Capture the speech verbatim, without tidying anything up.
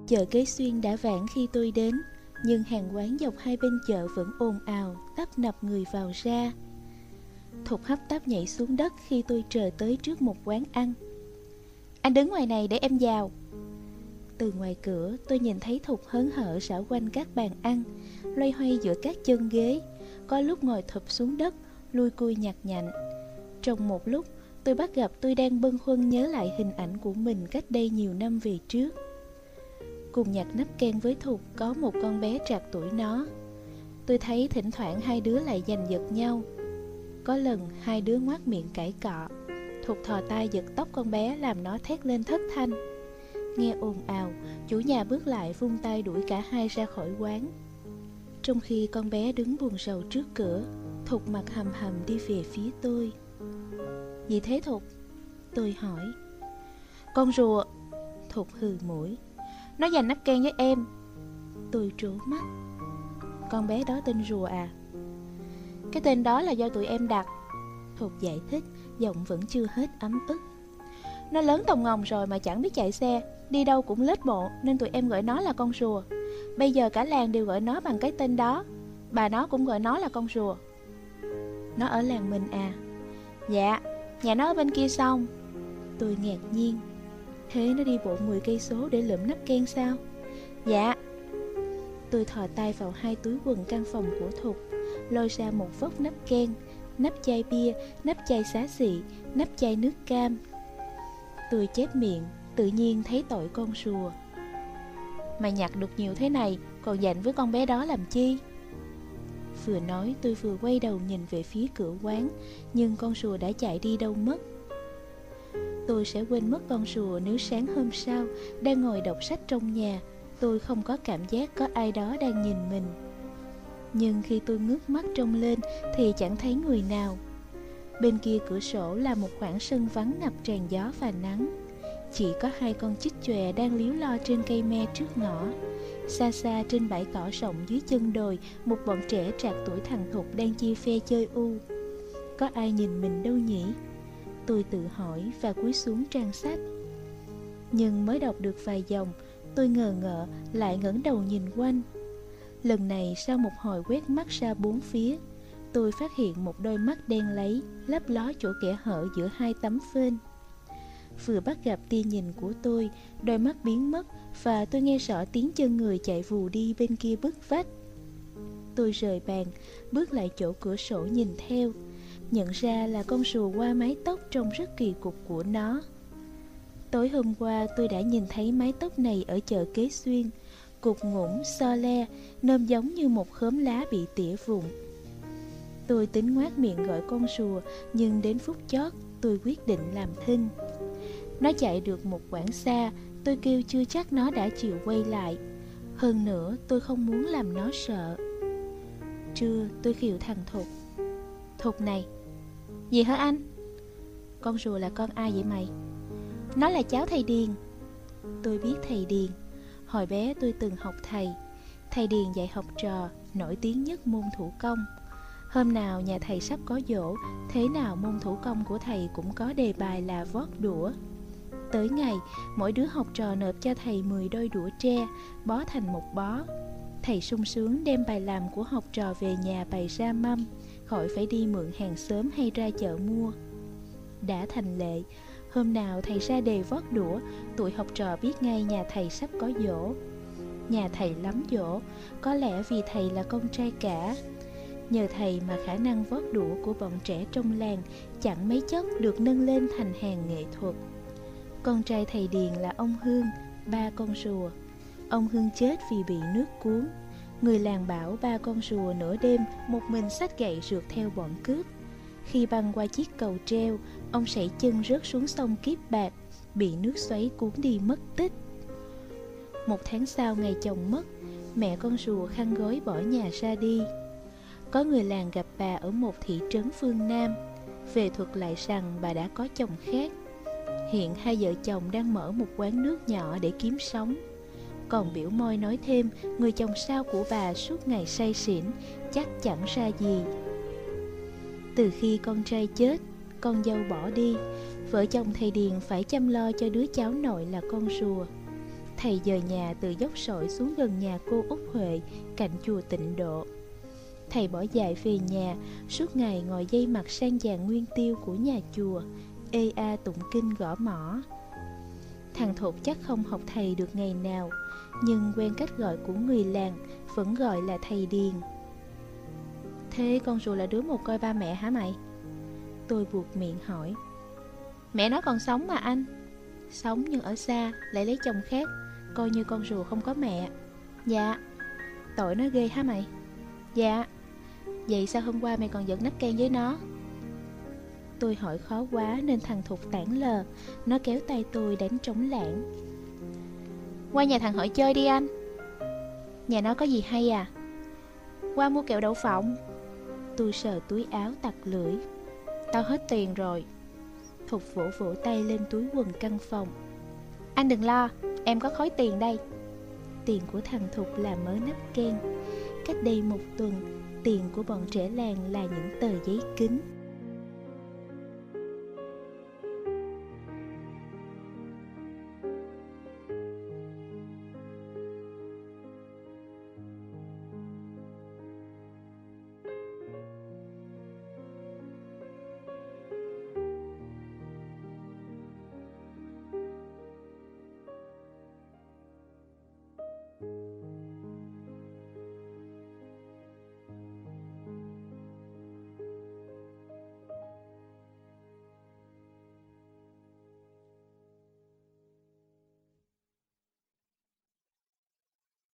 Chợ Kế Xuyên đã vãn khi tôi đến, nhưng hàng quán dọc hai bên chợ vẫn ồn ào, tấp nập người vào ra. Thục hấp tấp nhảy xuống đất khi tôi chờ tới trước một quán ăn. Anh đứng ngoài này để em vào. Từ ngoài cửa tôi nhìn thấy Thục hớn hở xảo quanh các bàn ăn, loay hoay giữa các chân ghế, có lúc ngồi thụp xuống đất, lui cui nhặt nhạnh. Trong một lúc tôi bắt gặp tôi đang bâng khuâng nhớ lại hình ảnh của mình cách đây nhiều năm về trước. Cùng nhặt nắp ken với Thục có một con bé trạc tuổi nó. Tôi thấy thỉnh thoảng hai đứa lại giành giật nhau. Có lần hai đứa ngoác miệng cãi cọ, Thục thò tay giật tóc con bé làm nó thét lên thất thanh. Nghe ồn ào, chủ nhà bước lại vung tay đuổi cả hai ra khỏi quán. Trong khi con bé đứng buồn rầu trước cửa, Thục mặt hầm hầm đi về phía tôi. Gì thế Thục? Tôi hỏi. Con rùa. Thục hừ mũi. Nó giành nắp ken với em. Tôi trố mắt. Con bé đó tên Rùa à? Cái tên đó là do tụi em đặt. Thục giải thích, giọng vẫn chưa hết ấm ức. Nó lớn tông ngồng rồi mà chẳng biết chạy xe, đi đâu cũng lết bộ, nên tụi em gọi nó là con rùa. Bây giờ cả làng đều gọi nó bằng cái tên đó. Bà nó cũng gọi nó là con rùa. Nó ở làng mình à? Dạ, nhà nó ở bên kia sông. Tôi ngạc nhiên. Thế nó đi bộ mười cây số để lượm nắp ken sao? Dạ. Tôi thò tay vào hai túi quần căn phòng của Thục, lôi ra một vốc nắp ken, nắp chai bia, nắp chai xá xị, nắp chai nước cam. Tôi chép miệng, tự nhiên thấy tội con rùa. Mày nhặt được nhiều thế này, còn dành với con bé đó làm chi? Vừa nói tôi vừa quay đầu nhìn về phía cửa quán, nhưng con rùa đã chạy đi đâu mất. Tôi sẽ quên mất con rùa nếu sáng hôm sau, đang ngồi đọc sách trong nhà, tôi không có cảm giác có ai đó đang nhìn mình. Nhưng khi tôi ngước mắt trông lên thì chẳng thấy người nào. Bên kia cửa sổ là một khoảng sân vắng ngập tràn gió và nắng. Chỉ có hai con chích chòe đang líu lo trên cây me trước ngõ. Xa xa trên bãi cỏ rộng dưới chân đồi, một bọn trẻ trạc tuổi thằng Thục đang chia phe chơi u. Có ai nhìn mình đâu nhỉ? Tôi tự hỏi và cúi xuống trang sách. Nhưng mới đọc được vài dòng, tôi ngờ ngợ lại ngẩng đầu nhìn quanh. Lần này sau một hồi quét mắt ra bốn phía, tôi phát hiện một đôi mắt đen láy lấp ló chỗ kẽ hở giữa hai tấm phên. Vừa bắt gặp tia nhìn của tôi, đôi mắt biến mất và tôi nghe rõ tiếng chân người chạy vù đi bên kia bức vách. Tôi rời bàn, bước lại chỗ cửa sổ nhìn theo, nhận ra là con rùa qua mái tóc trông rất kỳ cục của nó. Tối hôm qua tôi đã nhìn thấy mái tóc này ở chợ Kế Xuyên, cục ngủn, so le, nôm giống như một khóm lá bị tỉa vụn. Tôi tính ngoác miệng gọi con rùa, nhưng đến phút chót tôi quyết định làm thinh. Nó chạy được một quãng xa, tôi kêu chưa chắc nó đã chịu quay lại. Hơn nữa tôi không muốn làm nó sợ. Trưa tôi khều thằng Thục. Thục này. Gì hả anh? Con rùa là con ai vậy mày? Nó là cháu thầy Điền. Tôi biết thầy Điền. Hồi bé tôi từng học thầy. Thầy Điền dạy học trò, nổi tiếng nhất môn thủ công. Hôm nào nhà thầy sắp có giỗ, thế nào môn thủ công của thầy cũng có đề bài là vót đũa. Tới ngày, mỗi đứa học trò nộp cho thầy mười đôi đũa tre, bó thành một bó. Thầy sung sướng đem bài làm của học trò về nhà bày ra mâm, khỏi phải đi mượn hàng xóm hay ra chợ mua. Đã thành lệ, hôm nào thầy ra đề vót đũa, tụi học trò biết ngay nhà thầy sắp có giỗ. Nhà thầy lắm giỗ, có lẽ vì thầy là con trai cả. Nhờ thầy mà khả năng vót đũa của bọn trẻ trong làng chẳng mấy chốc được nâng lên thành hàng nghệ thuật. Con trai thầy Điền là ông Hương, ba con rùa. Ông Hương chết vì bị nước cuốn. Người làng bảo ba con rùa nửa đêm một mình xách gậy rượt theo bọn cướp. Khi băng qua chiếc cầu treo, ông sảy chân rớt xuống sông Kiếp Bạc, bị nước xoáy cuốn đi mất tích. Một tháng sau ngày chồng mất, mẹ con rùa khăn gói bỏ nhà ra đi. Có người làng gặp bà ở một thị trấn phương Nam, về thuật lại rằng bà đã có chồng khác. Hiện hai vợ chồng đang mở một quán nước nhỏ để kiếm sống. Còn biểu môi nói thêm người chồng sau của bà suốt ngày say xỉn, chắc chẳng ra gì. Từ khi con trai chết, con dâu bỏ đi, vợ chồng thầy Điền phải chăm lo cho đứa cháu nội là con rùa. Thầy dời nhà từ dốc sỏi xuống gần nhà cô Út Huệ, cạnh chùa Tịnh Độ. Thầy bỏ dạy về nhà, suốt ngày ngồi dây mặt sang dàn nguyên tiêu của nhà chùa, ê a tụng kinh gõ mõ. Thằng Thục chắc không học thầy được ngày nào, nhưng quen cách gọi của người làng, vẫn gọi là thầy Điền. Thế con rùa là đứa một coi ba mẹ hả mày? Tôi buộc miệng hỏi. Mẹ nó còn sống mà anh. Sống nhưng ở xa, lại lấy chồng khác, coi như con rùa không có mẹ. Dạ. Tội nó ghê hả mày? Dạ. Vậy sao hôm qua mày còn giận nách can với nó? Tôi hỏi khó quá nên thằng Thục tản lờ. Nó kéo tay tôi đánh trống lảng. Qua nhà thằng Hội chơi đi anh. Nhà nó có gì hay à? Qua mua kẹo đậu phộng. Tôi sờ túi áo tặc lưỡi. Tao hết tiền rồi. Thục vỗ vỗ tay lên túi quần căn phòng. Anh đừng lo, em có khối tiền đây. Tiền của thằng Thục là mớ nắp ken. Cách đây một tuần, tiền của bọn trẻ làng là những tờ giấy kính.